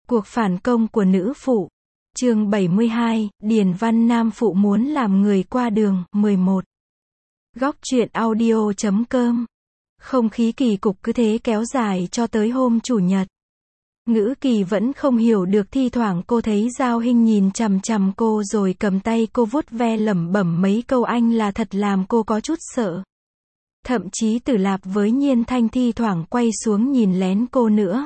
Cuộc phản công của nữ phụ. Chương 72, Điền Văn Nam phụ muốn làm người qua đường, 11. Góc truyện audio.com. Không khí kỳ cục cứ thế kéo dài cho tới hôm chủ nhật. Ngữ Kỳ vẫn không hiểu được, thi thoảng cô thấy Giao Hinh nhìn chằm chằm cô rồi cầm tay cô vuốt ve lẩm bẩm mấy câu Anh là thật làm cô có chút sợ. Thậm chí Tử Lạp với Nhiên Thanh thi thoảng quay xuống nhìn lén cô nữa.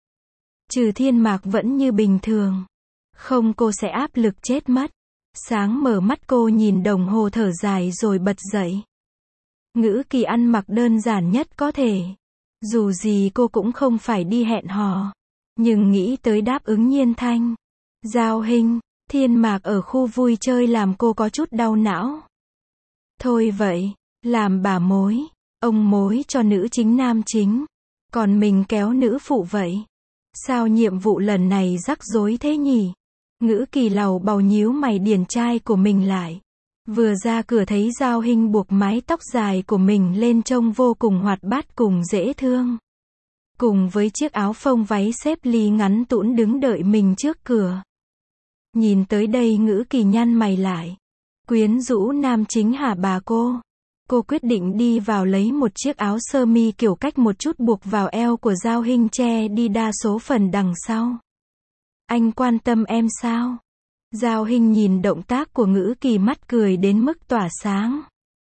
Trừ Thiên Mạc vẫn như bình thường. Không, cô sẽ áp lực chết mất. Sáng mở mắt cô nhìn đồng hồ thở dài rồi bật dậy. Ngữ Kỳ ăn mặc đơn giản nhất có thể. Dù gì cô cũng không phải đi hẹn hò. Nhưng nghĩ tới đáp ứng Nhiên Thanh, Giao Hinh, Thiên Mạc ở khu vui chơi làm cô có chút đau não. Thôi vậy, làm bà mối, ông mối cho nữ chính nam chính. Còn mình kéo nữ phụ vậy. Sao nhiệm vụ lần này rắc rối thế nhỉ? Ngữ Kỳ lầu bầu nhíu mày điển trai của mình lại. Vừa ra cửa thấy Giao Hinh buộc mái tóc dài của mình lên trông vô cùng hoạt bát cùng dễ thương. Cùng với chiếc áo phông váy xếp ly ngắn tũn đứng đợi mình trước cửa. Nhìn tới đây Ngữ Kỳ nhăn mày lại. Quyến rũ nam chính hả bà cô? Cô quyết định đi vào lấy một chiếc áo sơ mi kiểu cách một chút buộc vào eo của Giao Hinh che đi đa số phần đằng sau. Anh quan tâm em sao? Giao Hinh nhìn động tác của Ngữ Kỳ mắt cười đến mức tỏa sáng.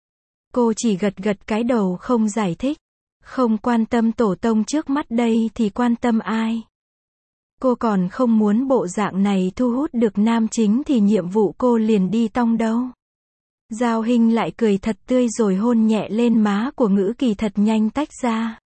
Cô chỉ gật gật cái đầu không giải thích. Không quan tâm tổ tông trước mắt đây thì quan tâm ai? Cô còn không muốn bộ dạng này thu hút được nam chính thì nhiệm vụ cô liền đi tong đâu. Giao Hinh lại cười thật tươi rồi hôn nhẹ lên má của Ngữ Kỳ thật nhanh tách ra.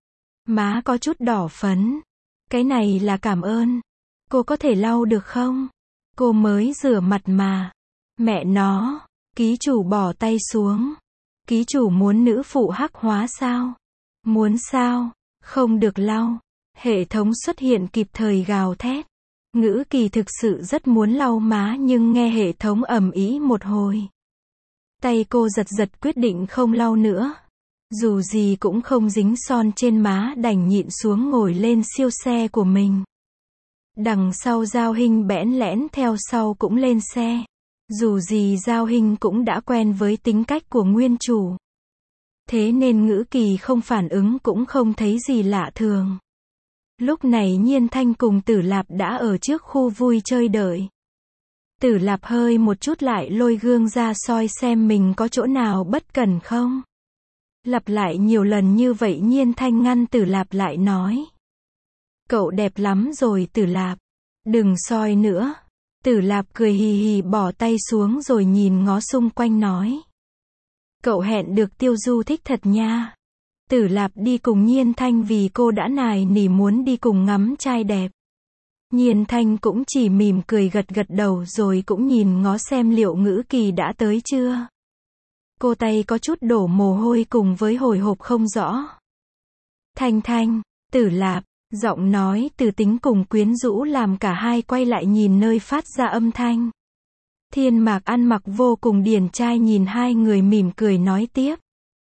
Má có chút đỏ phấn. Cái này là cảm ơn. Cô có thể lau được không? Cô mới rửa mặt mà. Mẹ nó. Ký chủ bỏ tay xuống. Ký chủ muốn nữ phụ hắc hóa sao? Muốn sao? Không được lau. Hệ thống xuất hiện kịp thời gào thét. Ngữ Kỳ thực sự rất muốn lau má nhưng nghe hệ thống ầm ĩ một hồi. Tay cô giật giật quyết định không lau nữa. Dù gì cũng không dính son trên má đành nhịn xuống ngồi lên siêu xe của mình. Đằng sau Giao Hinh bẽn lẽn theo sau cũng lên xe. Dù gì Giao Hinh cũng đã quen với tính cách của nguyên chủ. Thế nên Ngữ Kỳ không phản ứng cũng không thấy gì lạ thường. Lúc này Nhiên Thanh cùng Tử Lạp đã ở trước khu vui chơi đợi. Tử Lạp hơi một chút lại lôi gương ra soi xem mình có chỗ nào bất cẩn không. Lặp lại nhiều lần như vậy Nhiên Thanh ngăn Tử Lạp lại nói. Cậu đẹp lắm rồi Tử Lạp. Đừng soi nữa. Tử Lạp cười hì hì bỏ tay xuống rồi nhìn ngó xung quanh nói. Cậu hẹn được Tiêu Du thích thật nha. Tử Lạp đi cùng Nhiên Thanh vì cô đã nài nỉ muốn đi cùng ngắm trai đẹp. Nhiên Thanh cũng chỉ mỉm cười gật gật đầu rồi cũng nhìn ngó xem liệu Ngữ Kỳ đã tới chưa. Cô tay có chút đổ mồ hôi cùng với hồi hộp không rõ. Thanh Thanh, Tử Lạp, giọng nói từ tính cùng quyến rũ làm cả hai quay lại nhìn nơi phát ra âm thanh. Thiên Mạc ăn mặc vô cùng điển trai nhìn hai người mỉm cười nói tiếp.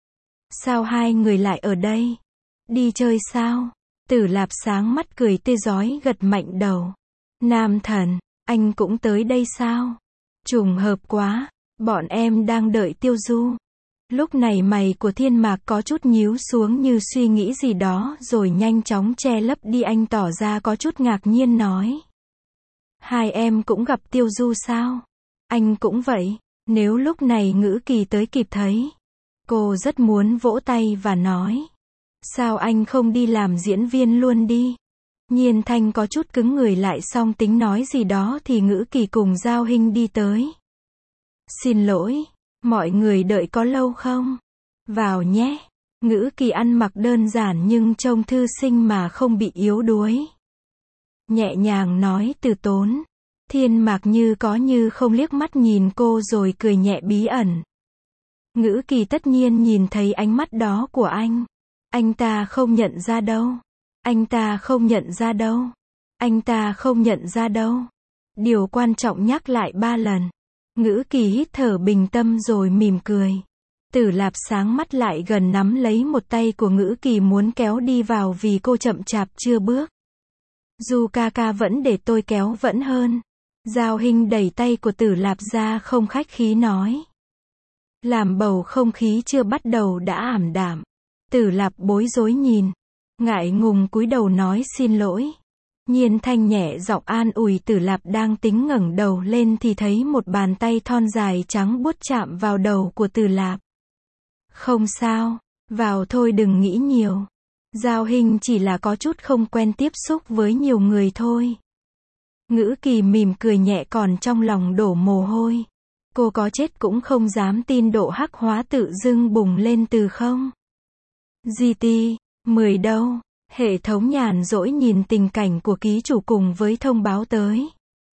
Sao hai người lại ở đây? Đi chơi sao? Tử Lạp sáng mắt cười tươi rói gật mạnh đầu. Nam thần, anh cũng tới đây sao? Trùng hợp quá, bọn em đang đợi Tiêu Du. Lúc này mày của Thiên Mạc có chút nhíu xuống như suy nghĩ gì đó rồi nhanh chóng che lấp đi, anh tỏ ra có chút ngạc nhiên nói. Hai em cũng gặp Tiêu Du sao? Anh cũng vậy. Nếu lúc này Ngữ Kỳ tới kịp thấy. Cô rất muốn vỗ tay và nói. Sao anh không đi làm diễn viên luôn đi? Nhiên Thanh có chút cứng người lại xong tính nói gì đó thì Ngữ Kỳ cùng Giao Hinh đi tới. Xin lỗi, mọi người đợi có lâu không? Vào nhé. Ngữ Kỳ ăn mặc đơn giản nhưng trông thư sinh mà không bị yếu đuối. Nhẹ nhàng nói từ tốn. Thiên Mạc như có như không liếc mắt nhìn cô rồi cười nhẹ bí ẩn. Ngữ Kỳ tất nhiên nhìn thấy ánh mắt đó của anh. Anh ta không nhận ra đâu. Anh ta không nhận ra đâu. Anh ta không nhận ra đâu. Điều quan trọng nhắc lại 3 lần. Ngữ Kỳ hít thở bình tâm rồi mỉm cười. Tử Lạp sáng mắt lại gần nắm lấy một tay của Ngữ Kỳ muốn kéo đi vào vì cô chậm chạp chưa bước. Du ca ca vẫn để tôi kéo vẫn hơn. Giao Hinh đẩy tay của Tử Lạp ra không khách khí nói. Làm bầu không khí chưa bắt đầu đã ảm đạm. Tử Lạp bối rối nhìn. Ngại ngùng cúi đầu nói xin lỗi. Nhiên Thanh nhẹ giọng an ủi Tử Lạp đang tính ngẩng đầu lên thì thấy một bàn tay thon dài trắng buốt chạm vào đầu của Tử Lạp. Không sao, vào thôi đừng nghĩ nhiều. Giao Hinh chỉ là có chút không quen tiếp xúc với nhiều người thôi. Ngữ Kỳ mỉm cười nhẹ còn trong lòng đổ mồ hôi. Cô có chết cũng không dám tin độ hắc hóa tự dưng bùng lên từ không. GT10 đâu? Hệ thống nhàn rỗi nhìn tình cảnh của ký chủ cùng với thông báo tới.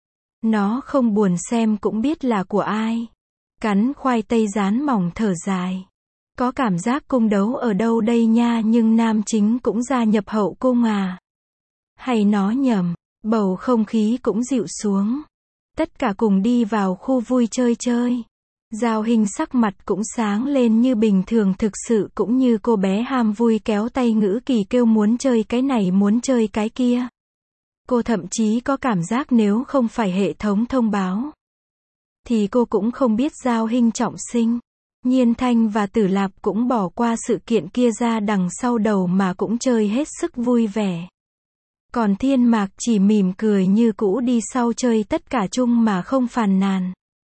Nó không buồn xem cũng biết là của ai. Cắn khoai tây rán mỏng thở dài. Có cảm giác cung đấu ở đâu đây nha, nhưng nam chính cũng gia nhập hậu cung à? Hay nó nhầm? Bầu không khí cũng dịu xuống. Tất cả cùng đi vào khu vui chơi chơi. Giao Hinh sắc mặt cũng sáng lên như bình thường, thực sự cũng như cô bé ham vui kéo tay Ngữ Kỳ kêu muốn chơi cái này muốn chơi cái kia. Cô thậm chí có cảm giác nếu không phải hệ thống thông báo thì cô cũng không biết Giao Hinh trọng sinh. Nhiên Thanh và Tử Lạp cũng bỏ qua sự kiện kia ra đằng sau đầu mà cũng chơi hết sức vui vẻ. Còn Thiên Mạc chỉ mỉm cười như cũ đi sau chơi tất cả chung mà không phàn nàn.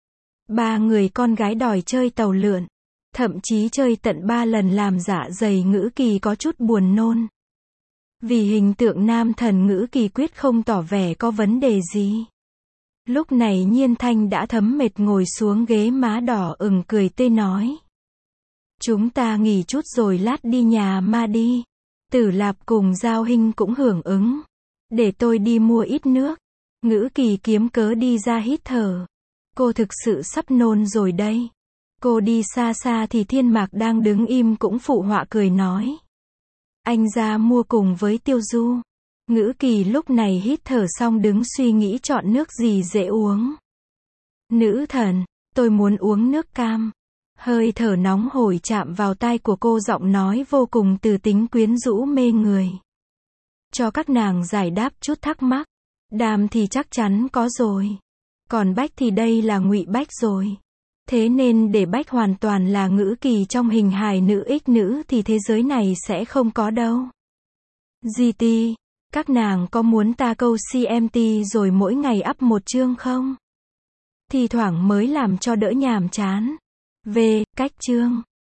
3 người con gái đòi chơi tàu lượn. Thậm chí chơi tận 3 lần làm dạ dày Ngữ Kỳ có chút buồn nôn. Vì hình tượng nam thần Ngữ Kỳ quyết không tỏ vẻ có vấn đề gì. Lúc này Nhiên Thanh đã thấm mệt ngồi xuống ghế má đỏ ửng cười tươi nói. Chúng ta nghỉ chút rồi lát đi nhà ma đi. Tử Lạp cùng Giao Hinh cũng hưởng ứng. Để tôi đi mua ít nước. Ngữ Kỳ kiếm cớ đi ra hít thở. Cô thực sự sắp nôn rồi đây. Cô đi xa xa thì Thiên Mạc đang đứng im cũng phụ họa cười nói. Anh ra mua cùng với Tiêu Du. Ngữ Kỳ lúc này hít thở xong đứng suy nghĩ chọn nước gì dễ uống. Nữ thần, tôi muốn uống nước cam. Hơi thở nóng hổi chạm vào tai của cô, giọng nói vô cùng từ tính quyến rũ mê người. Cho các nàng giải đáp chút thắc mắc. Đàm thì chắc chắn có rồi. Còn Bách thì đây là Ngụy Bách rồi. Thế nên để Bách hoàn toàn là Ngữ Kỳ trong hình hài nữ ích nữ thì thế giới này sẽ không có đâu. GT, các nàng có muốn ta câu CMT rồi mỗi ngày up một chương không? Thì thoảng mới làm cho đỡ nhàm chán. V, cách chương.